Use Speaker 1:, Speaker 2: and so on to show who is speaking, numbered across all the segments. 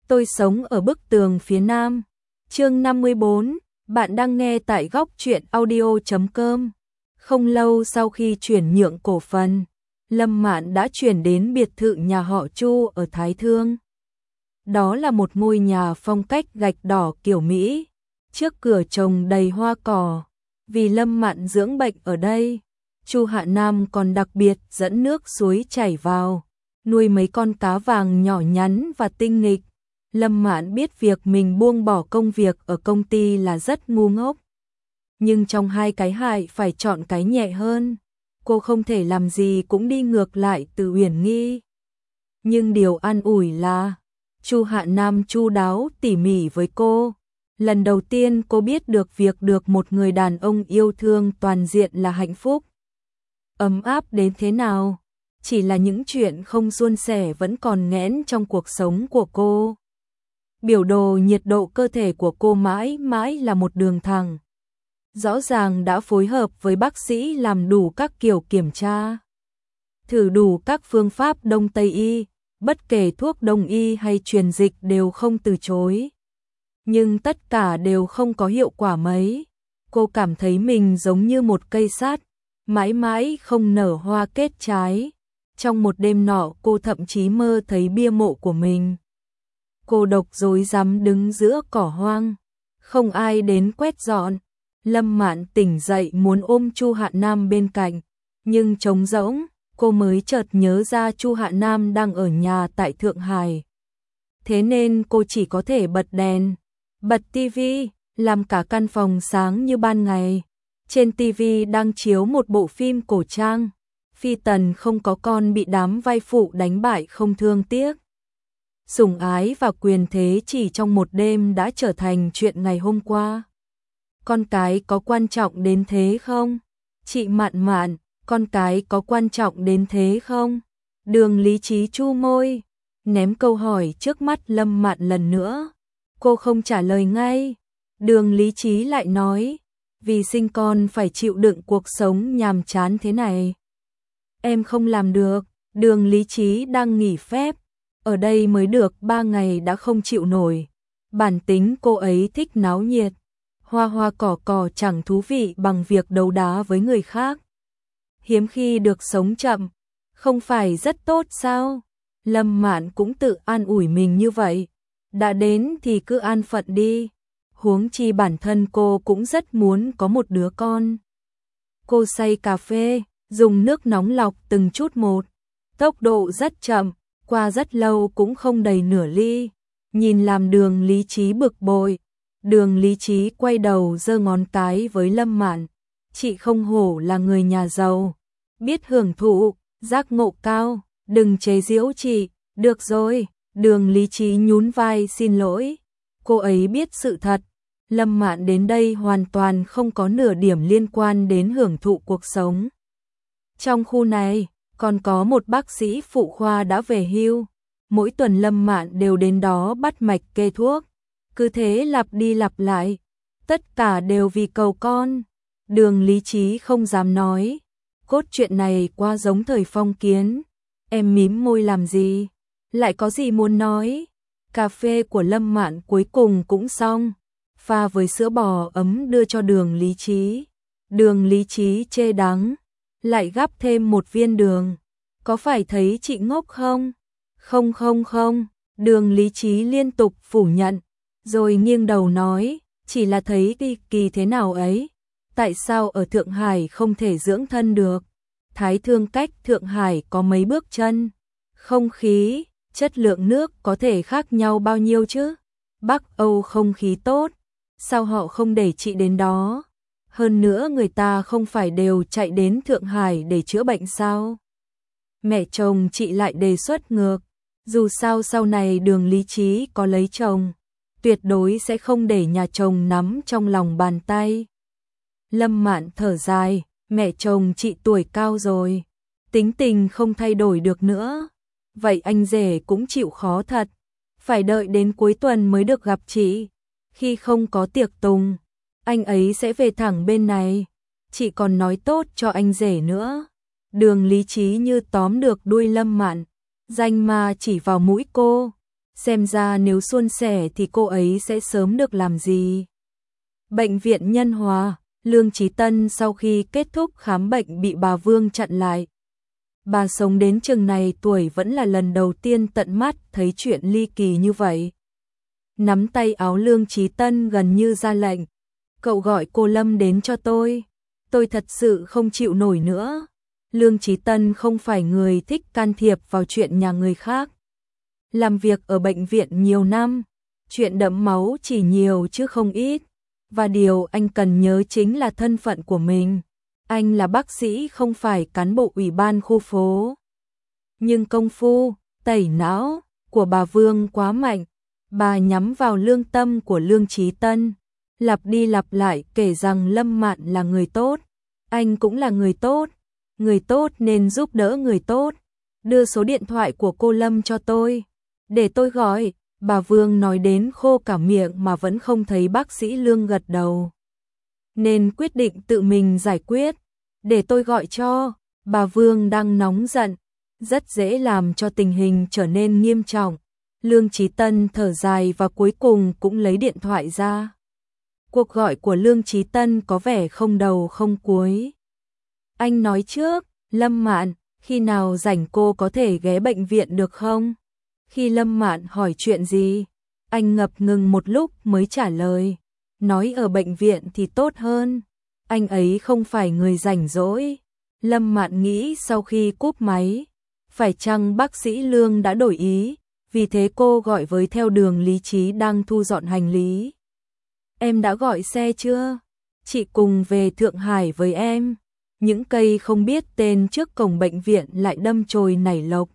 Speaker 1: Tôi sống ở bức tường phía nam. Chương 54, bạn đang nghe tại góc truyện audio.com. Không lâu sau khi chuyển nhượng cổ phần, Lâm Mạn đã chuyển đến biệt thự nhà họ Chu ở Thái Thương. Đó là một ngôi nhà phong cách gạch đỏ kiểu Mỹ, trước cửa trồng đầy hoa cỏ. Vì Lâm Mạn dưỡng bệnh ở đây, Chu Hạ Nam còn đặc biệt dẫn nước suối chảy vào, nuôi mấy con cá vàng nhỏ nhắn và tinh nghịch. Lâm Mạn biết việc mình buông bỏ công việc ở công ty là rất ngu ngốc. Nhưng trong hai cái hại phải chọn cái nhẹ hơn. Cô không thể làm gì cũng đi ngược lại từ Uyển Nghi. Nhưng điều an ủi là Chu Hạ Nam chu đáo tỉ mỉ với cô. Lần đầu tiên cô biết được việc được một người đàn ông yêu thương toàn diện là hạnh phúc. Ấm áp đến thế nào? Chỉ là những chuyện không suôn sẻ vẫn còn nghẽn trong cuộc sống của cô. Biểu đồ nhiệt độ cơ thể của cô mãi mãi là một đường thẳng. Rõ ràng đã phối hợp với bác sĩ làm đủ các kiểu kiểm tra. Thử đủ các phương pháp Đông Tây y, bất kể thuốc Đông y hay truyền dịch đều không từ chối. Nhưng tất cả đều không có hiệu quả mấy. Cô cảm thấy mình giống như một cây sắt, mãi mãi không nở hoa kết trái. Trong một đêm nọ cô thậm chí mơ thấy bia mộ của mình. Cô độc rối rắm đứng giữa cỏ hoang, không ai đến quét dọn. Lâm Mạn tỉnh dậy muốn ôm Chu Hạ Nam bên cạnh, nhưng trống rỗng, cô mới chợt nhớ ra Chu Hạ Nam đang ở nhà tại Thượng Hải. Thế nên cô chỉ có thể bật đèn, bật tivi, làm cả căn phòng sáng như ban ngày. Trên tivi đang chiếu một bộ phim cổ trang, phi tần không có con bị đám vai phụ đánh bại không thương tiếc. Sủng ái và quyền thế chỉ trong một đêm đã trở thành chuyện ngày hôm qua. Con cái có quan trọng đến thế không? Chị Mạn Mạn, con cái có quan trọng đến thế không? Đường Lý Trí chu môi, ném câu hỏi trước mắt Lâm Mạn lần nữa. Cô không trả lời ngay. Đường Lý Trí lại nói, vì sinh con phải chịu đựng cuộc sống nhàm chán thế này. Em không làm được. Đường Lý Trí đang nghỉ phép, ở đây mới được 3 ngày đã không chịu nổi. Bản tính cô ấy thích náo nhiệt, hoa hoa cỏ cỏ chẳng thú vị bằng việc đấu đá với người khác. Hiếm khi được sống chậm, không phải rất tốt sao? Lâm Mạn cũng tự an ủi mình như vậy. Đã đến thì cứ an phận đi. Huống chi bản thân cô cũng rất muốn có một đứa con. Cô xay cà phê, dùng nước nóng lọc từng chút một. Tốc độ rất chậm, qua rất lâu cũng không đầy nửa ly. Nhìn làm Đường Lý Trí bực bội. Đường Lý Trí quay đầu giơ ngón cái với Lâm Mạn. Chị không hổ là người nhà giàu, biết hưởng thụ, giác ngộ cao, đừng chế giễu chị. Được rồi. Đường Lý Trí nhún vai xin lỗi. Cô ấy biết sự thật. Lâm Mạn đến đây hoàn toàn không có nửa điểm liên quan đến hưởng thụ cuộc sống. Trong khu này, còn có một bác sĩ phụ khoa đã về hưu. Mỗi tuần Lâm Mạn đều đến đó bắt mạch kê thuốc. Cứ thế lặp đi lặp lại. Tất cả đều vì cầu con. Đường Lý Trí không dám nói. Cốt truyện này quá giống thời phong kiến. Em mím môi làm gì? Lại có gì muốn nói? Cà phê của Lâm Mạn cuối cùng cũng xong. Pha với sữa bò ấm đưa cho Đường Lý Trí. Đường Lý Trí chê đắng, lại gắp thêm một viên đường. Có phải thấy chị ngốc không? Không không không. Đường Lý Trí liên tục phủ nhận, rồi nghiêng đầu nói, chỉ là thấy kỳ thế nào ấy. Tại sao ở Thượng Hải không thể dưỡng thân được? Thái Thương cách Thượng Hải có mấy bước chân. Không khí, chất lượng nước có thể khác nhau bao nhiêu chứ? Bắc Âu không khí tốt, sao họ không để chị đến đó? Hơn nữa người ta không phải đều chạy đến Thượng Hải để chữa bệnh sao? Mẹ chồng chị lại đề xuất ngược. Dù sao sau này Đường Lý Trí có lấy chồng, tuyệt đối sẽ không để nhà chồng nắm trong lòng bàn tay. Lâm Mạn thở dài, mẹ chồng chị tuổi cao rồi, tính tình không thay đổi được nữa. Vậy anh rể cũng chịu khó thật, phải đợi đến cuối tuần mới được gặp chị. Khi không có tiệc tùng, anh ấy sẽ về thẳng bên này. Chị còn nói tốt cho anh rể nữa. Đường Lý Trí như tóm được đuôi Lâm Mạn, danh mà chỉ vào mũi cô. Xem ra nếu suôn sẻ thì cô ấy sẽ sớm được làm gì. Bệnh viện Nhân Hòa, Lương Chí Tân sau khi kết thúc khám bệnh bị bà Vương chặn lại. Bà sống đến chừng này tuổi vẫn là lần đầu tiên tận mắt thấy chuyện ly kỳ như vậy. Nắm tay áo Lương Chí Tân gần như ra lệnh. Cậu gọi cô Lâm đến cho tôi. Tôi thật sự không chịu nổi nữa. Lương Chí Tân không phải người thích can thiệp vào chuyện nhà người khác. Làm việc ở bệnh viện nhiều năm, chuyện đẫm máu chỉ nhiều chứ không ít. Và điều anh cần nhớ chính là thân phận của mình. Anh là bác sĩ không phải cán bộ ủy ban khu phố. Nhưng công phu, tẩy não của bà Vương quá mạnh. Bà nhắm vào lương tâm của Lương Chí Tân. Lặp đi lặp lại kể rằng Lâm Mạn là người tốt. Anh cũng là người tốt. Người tốt nên giúp đỡ người tốt. Đưa số điện thoại của cô Lâm cho tôi. Để tôi gọi. Bà Vương nói đến khô cả miệng mà vẫn không thấy bác sĩ Lương gật đầu. Nên quyết định tự mình giải quyết. Để tôi gọi cho. Bà Vương đang nóng giận. Rất dễ làm cho tình hình trở nên nghiêm trọng. Lương Chí Tân thở dài và cuối cùng cũng lấy điện thoại ra. Cuộc gọi của Lương Chí Tân có vẻ không đầu không cuối. Anh nói trước, Lâm Mạn, khi nào rảnh cô có thể ghé bệnh viện được không? Khi Lâm Mạn hỏi chuyện gì, anh ngập ngừng một lúc mới trả lời. Nói ở bệnh viện thì tốt hơn. Anh ấy không phải người rảnh rỗi. Lâm Mạn nghĩ sau khi cúp máy, phải chăng bác sĩ Lương đã đổi ý, vì thế cô gọi với theo đường Lý Trí đang thu dọn hành lý. Em đã gọi xe chưa? Chị cùng về Thượng Hải với em. Những cây không biết tên trước cổng bệnh viện lại đâm chồi nảy lộc.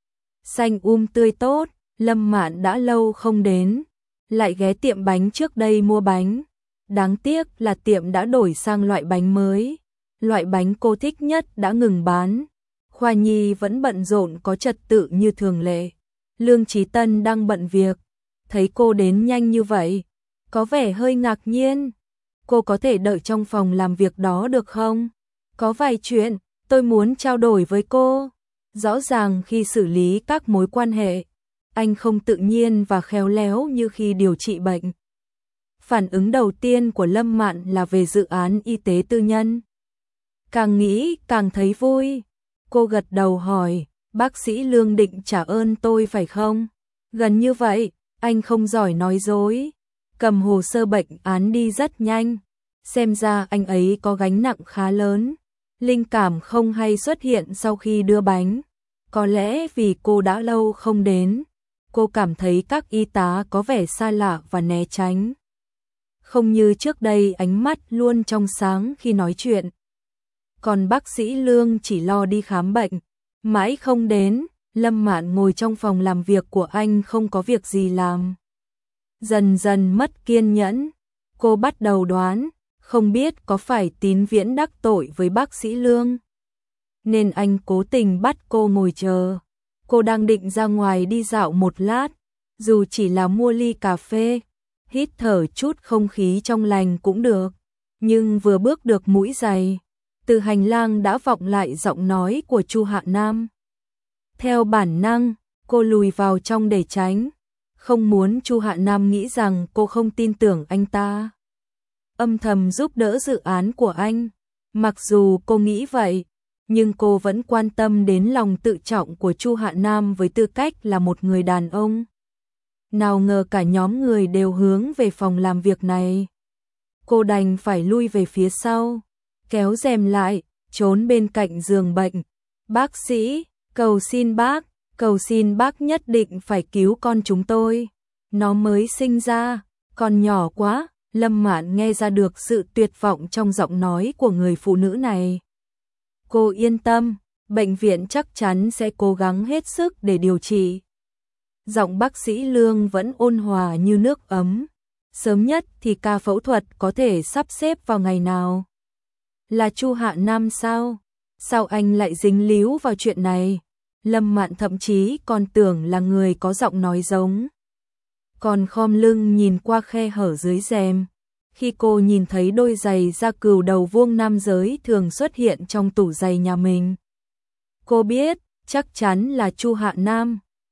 Speaker 1: Xanh tươi tốt, Lâm Mạn đã lâu không đến. Lại ghé tiệm bánh trước đây mua bánh. Đáng tiếc là tiệm đã đổi sang loại bánh mới. Loại bánh cô thích nhất đã ngừng bán. Khoa nhi vẫn bận rộn có trật tự như thường lệ. Lương Chí Tân đang bận việc. Thấy cô đến nhanh như vậy, có vẻ hơi ngạc nhiên. Cô có thể đợi trong phòng làm việc đó được không? Có vài chuyện tôi muốn trao đổi với cô. Rõ ràng khi xử lý các mối quan hệ, anh không tự nhiên và khéo léo như khi điều trị bệnh. Phản ứng đầu tiên của Lâm Mạn là về dự án y tế tư nhân. Càng nghĩ càng thấy vui. Cô gật đầu hỏi, bác sĩ Lương định trả ơn tôi phải không? Gần như vậy, anh không giỏi nói dối. Cầm hồ sơ bệnh án đi rất nhanh. Xem ra anh ấy có gánh nặng khá lớn. Linh cảm không hay xuất hiện sau khi đưa bánh. Có lẽ vì cô đã lâu không đến. Cô cảm thấy các y tá có vẻ xa lạ và né tránh. Không như trước đây ánh mắt luôn trong sáng khi nói chuyện. Còn bác sĩ Lương chỉ lo đi khám bệnh. Mãi không đến, Lâm Mạn ngồi trong phòng làm việc của anh không có việc gì làm. Dần dần mất kiên nhẫn. Cô bắt đầu đoán, không biết có phải Tín Viễn đắc tội với bác sĩ Lương. Nên anh cố tình bắt cô ngồi chờ. Cô đang định ra ngoài đi dạo một lát, dù chỉ là mua ly cà phê, hít thở chút không khí trong lành cũng được. Nhưng vừa bước được mũi giày, từ hành lang đã vọng lại giọng nói của Chu Hạ Nam. Theo bản năng, cô lùi vào trong để tránh, không muốn Chu Hạ Nam nghĩ rằng cô không tin tưởng anh ta. Âm thầm giúp đỡ dự án của anh. Mặc dù cô nghĩ vậy, nhưng cô vẫn quan tâm đến lòng tự trọng của Chu Hạ Nam với tư cách là một người đàn ông. Nào ngờ cả nhóm người đều hướng về phòng làm việc này. Cô đành phải lui về phía sau, kéo rèm lại, trốn bên cạnh giường bệnh. Bác sĩ, cầu xin bác nhất định phải cứu con chúng tôi. Nó mới sinh ra, còn nhỏ quá. Lâm Mạn nghe ra được sự tuyệt vọng trong giọng nói của người phụ nữ này. Cô yên tâm, bệnh viện chắc chắn sẽ cố gắng hết sức để điều trị. Giọng bác sĩ Lương vẫn ôn hòa như nước ấm. Sớm nhất thì ca phẫu thuật có thể sắp xếp vào ngày nào? Là Chu Hạ Nam sao? Sao anh lại dính líu vào chuyện này? Lâm Mạn thậm chí còn tưởng là người có giọng nói giống. Còn khom lưng nhìn qua khe hở dưới rèm. Khi cô nhìn thấy đôi giày da cừu đầu vuông nam giới thường xuất hiện trong tủ giày nhà mình, cô biết chắc chắn là Chu Hạ Nam.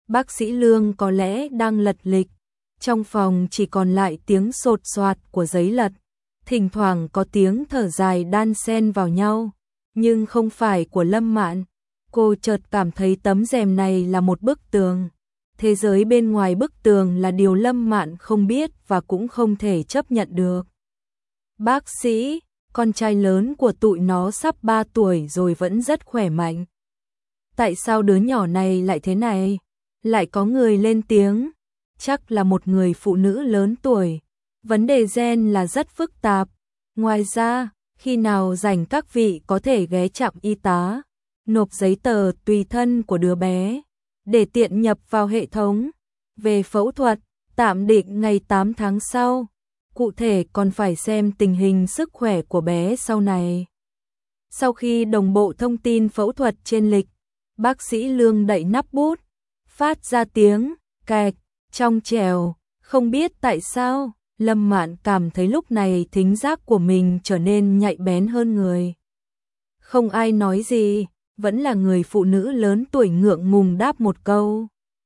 Speaker 1: Bác sĩ Lương có lẽ đang lật lịch. Trong phòng chỉ còn lại tiếng sột soạt của giấy lật, thỉnh thoảng có tiếng thở dài đan xen vào nhau, nhưng không phải của Lâm Mạn. Cô chợt cảm thấy tấm rèm này là một bức tường. Thế giới bên ngoài bức tường là điều Lâm Mạn không biết và cũng không thể chấp nhận được. Bác sĩ, con trai lớn của tụi nó sắp 3 tuổi rồi vẫn rất khỏe mạnh. Tại sao đứa nhỏ này lại thế này? Lại có người lên tiếng. Chắc là một người phụ nữ lớn tuổi. Vấn đề gen là rất phức tạp. Ngoài ra, khi nào rảnh các vị có thể ghé trạm y tá, nộp giấy tờ tùy thân của đứa bé, để tiện nhập vào hệ thống. Về phẫu thuật, tạm định ngày 8 tháng sau. Cụ thể còn phải xem tình hình sức khỏe của bé sau này. Sau khi đồng bộ thông tin phẫu thuật trên lịch, bác sĩ Lương đậy nắp bút, phát ra tiếng cạch trong trẻo. Không biết tại sao, Lâm Mạn cảm thấy lúc này thính giác của mình trở nên nhạy bén hơn người. Không ai nói gì, vẫn là người phụ nữ lớn tuổi ngượng ngùng đáp một câu.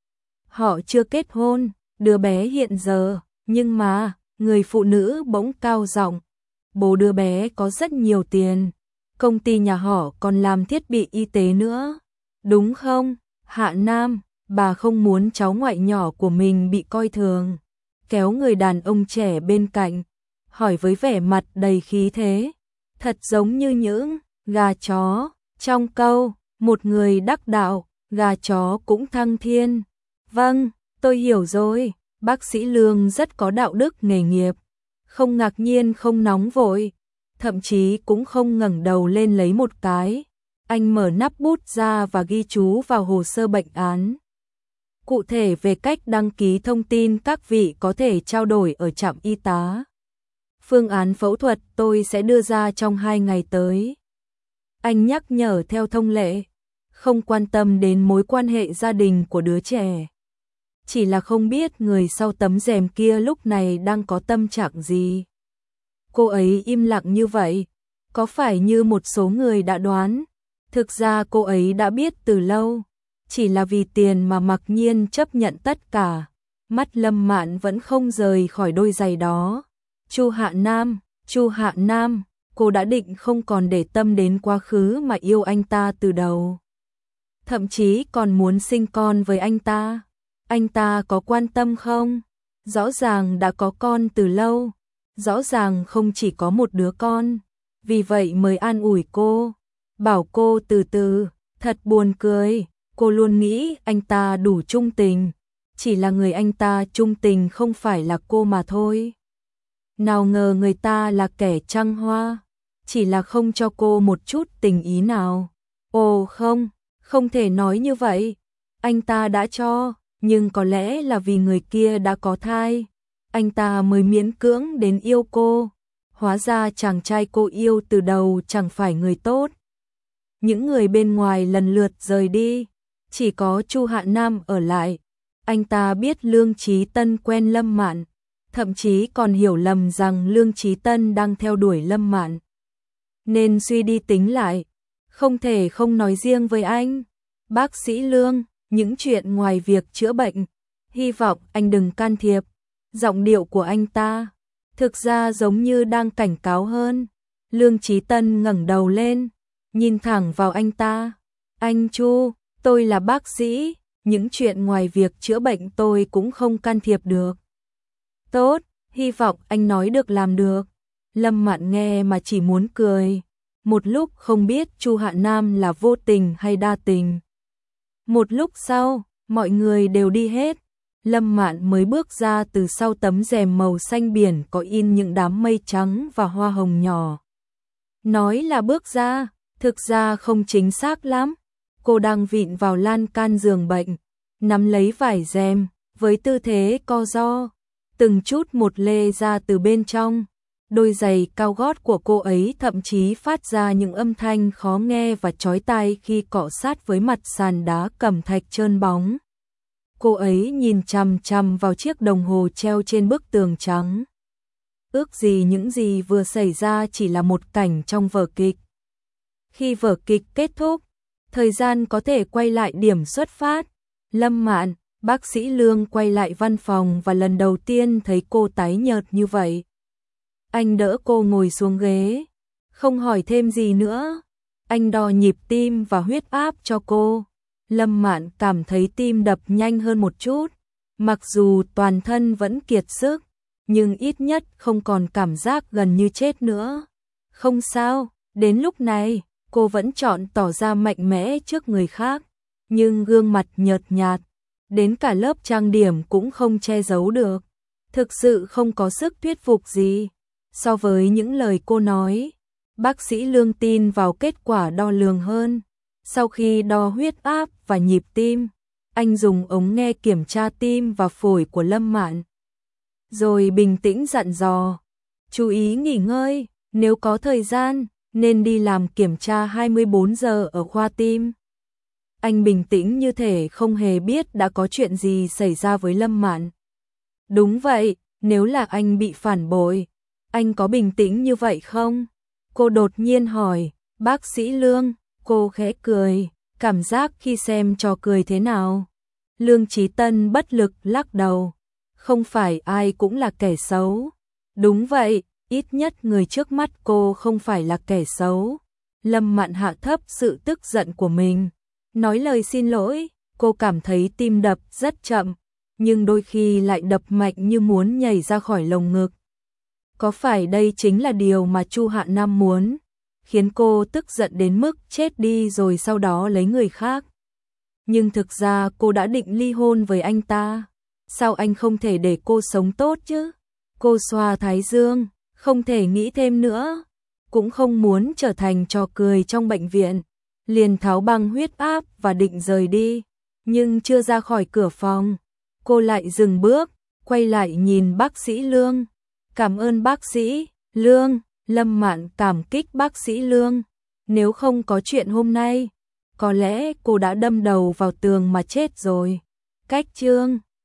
Speaker 1: Họ chưa kết hôn, đứa bé hiện giờ, nhưng mà, người phụ nữ bỗng cao giọng. Bố đứa bé có rất nhiều tiền, công ty nhà họ còn làm thiết bị y tế nữa. Đúng không, Hạ Nam? Bà không muốn cháu ngoại nhỏ của mình bị coi thường. Kéo người đàn ông trẻ bên cạnh, hỏi với vẻ mặt đầy khí thế, thật giống như những gà chó. Trong câu, một người đắc đạo, gà chó cũng thăng thiên. Vâng, tôi hiểu rồi. Bác sĩ Lương rất có đạo đức nghề nghiệp, không ngạc nhiên không nóng vội, thậm chí cũng không ngẩng đầu lên lấy một cái. Anh mở nắp bút ra và ghi chú vào hồ sơ bệnh án. Cụ thể về cách đăng ký thông tin các vị có thể trao đổi ở trạm y tá. Phương án phẫu thuật tôi sẽ đưa ra trong 2 ngày tới. Anh nhắc nhở theo thông lệ, không quan tâm đến mối quan hệ gia đình của đứa trẻ. Chỉ là không biết người sau tấm rèm kia lúc này đang có tâm trạng gì. Cô ấy im lặng như vậy, có phải như một số người đã đoán? Thực ra cô ấy đã biết từ lâu, chỉ là vì tiền mà mặc nhiên chấp nhận tất cả. Mắt Lâm Mạn vẫn không rời khỏi đôi giày đó. Chu Hạ Nam, cô đã định không còn để tâm đến quá khứ mà yêu anh ta từ đầu. Thậm chí còn muốn sinh con với anh ta. Anh ta có quan tâm không? Rõ ràng đã có con từ lâu, rõ ràng không chỉ có một đứa con, vì vậy mới an ủi cô, bảo cô từ từ. Thật buồn cười, cô luôn nghĩ anh ta đủ trung tình, chỉ là người anh ta trung tình không phải là cô mà thôi. Nào ngờ người ta là kẻ trăng hoa, chỉ là không cho cô một chút tình ý nào. Ồ không, không thể nói như vậy, anh ta đã cho. Nhưng có lẽ là vì người kia đã có thai, anh ta mới miễn cưỡng đến yêu cô. Hóa ra chàng trai cô yêu từ đầu chẳng phải người tốt. Những người bên ngoài lần lượt rời đi, chỉ có Chu Hạ Nam ở lại. Anh ta biết Lương Chí Tân quen Lâm Mạn, thậm chí còn hiểu lầm rằng Lương Chí Tân đang theo đuổi Lâm Mạn. Nên suy đi tính lại, không thể không nói riêng với anh. Bác sĩ Lương, những chuyện ngoài việc chữa bệnh, hy vọng anh đừng can thiệp. Giọng điệu của anh ta thực ra giống như đang cảnh cáo hơn. Lương Chí Tân ngẩng đầu lên, nhìn thẳng vào anh ta. Anh Chu, tôi là bác sĩ, những chuyện ngoài việc chữa bệnh tôi cũng không can thiệp được. Tốt, hy vọng anh nói được làm được. Lâm Mạn nghe mà chỉ muốn cười. Một lúc không biết Chu Hạ Nam là vô tình hay đa tình. Một lúc sau, mọi người đều đi hết. Lâm Mạn mới bước ra từ sau tấm rèm màu xanh biển có in những đám mây trắng và hoa hồng nhỏ. Nói là bước ra, thực ra không chính xác lắm. Cô đang vịn vào lan can giường bệnh, nắm lấy vải rèm, với tư thế co ro, từng chút một lê ra từ bên trong. Đôi giày cao gót của cô ấy thậm chí phát ra những âm thanh khó nghe và chói tai khi cọ sát với mặt sàn đá cẩm thạch trơn bóng. Cô ấy nhìn chằm chằm vào chiếc đồng hồ treo trên bức tường trắng. Ước gì những gì vừa xảy ra chỉ là một cảnh trong vở kịch. Khi vở kịch kết thúc, thời gian có thể quay lại điểm xuất phát. Lâm Mạn, Bác sĩ Lương quay lại văn phòng và lần đầu tiên thấy cô tái nhợt như vậy. Anh đỡ cô ngồi xuống ghế, không hỏi thêm gì nữa. Anh đo nhịp tim và huyết áp cho cô. Lâm Mạn cảm thấy tim đập nhanh hơn một chút, mặc dù toàn thân vẫn kiệt sức, nhưng ít nhất không còn cảm giác gần như chết nữa. Không sao, đến lúc này, cô vẫn chọn tỏ ra mạnh mẽ trước người khác, nhưng gương mặt nhợt nhạt, đến cả lớp trang điểm cũng không che giấu được. Thực sự không có sức thuyết phục gì. So với những lời cô nói, bác sĩ Lương tin vào kết quả đo lường hơn. Sau khi đo huyết áp và nhịp tim, anh dùng ống nghe kiểm tra tim và phổi của Lâm Mạn. Rồi bình tĩnh dặn dò, chú ý nghỉ ngơi, nếu có thời gian, nên đi làm kiểm tra 24 giờ ở khoa tim. Anh bình tĩnh như thể không hề biết đã có chuyện gì xảy ra với Lâm Mạn. Đúng vậy, nếu là anh bị phản bội, anh có bình tĩnh như vậy không? Cô đột nhiên hỏi, bác sĩ Lương, cô khẽ cười, cảm giác khi xem trò cười thế nào? Lương Chí Tân bất lực lắc đầu, không phải ai cũng là kẻ xấu. Đúng vậy, ít nhất người trước mắt cô không phải là kẻ xấu. Lâm Mạn hạ thấp sự tức giận của mình, nói lời xin lỗi. Cô cảm thấy tim đập rất chậm, nhưng đôi khi lại đập mạnh như muốn nhảy ra khỏi lồng ngực. Có phải đây chính là điều mà Chu Hạ Nam muốn, khiến cô tức giận đến mức chết đi rồi sau đó lấy người khác? Nhưng thực ra cô đã định ly hôn với anh ta. Sao anh không thể để cô sống tốt chứ? Cô xoa thái dương, không thể nghĩ thêm nữa, cũng không muốn trở thành trò cười trong bệnh viện. Liền tháo băng huyết áp và định rời đi, nhưng chưa ra khỏi cửa phòng, cô lại dừng bước, quay lại nhìn bác sĩ Lương. Cảm ơn bác sĩ Lương. Lâm Mạn cảm kích bác sĩ Lương. Nếu không có chuyện hôm nay, có lẽ cô đã đâm đầu vào tường mà chết rồi. Cách chương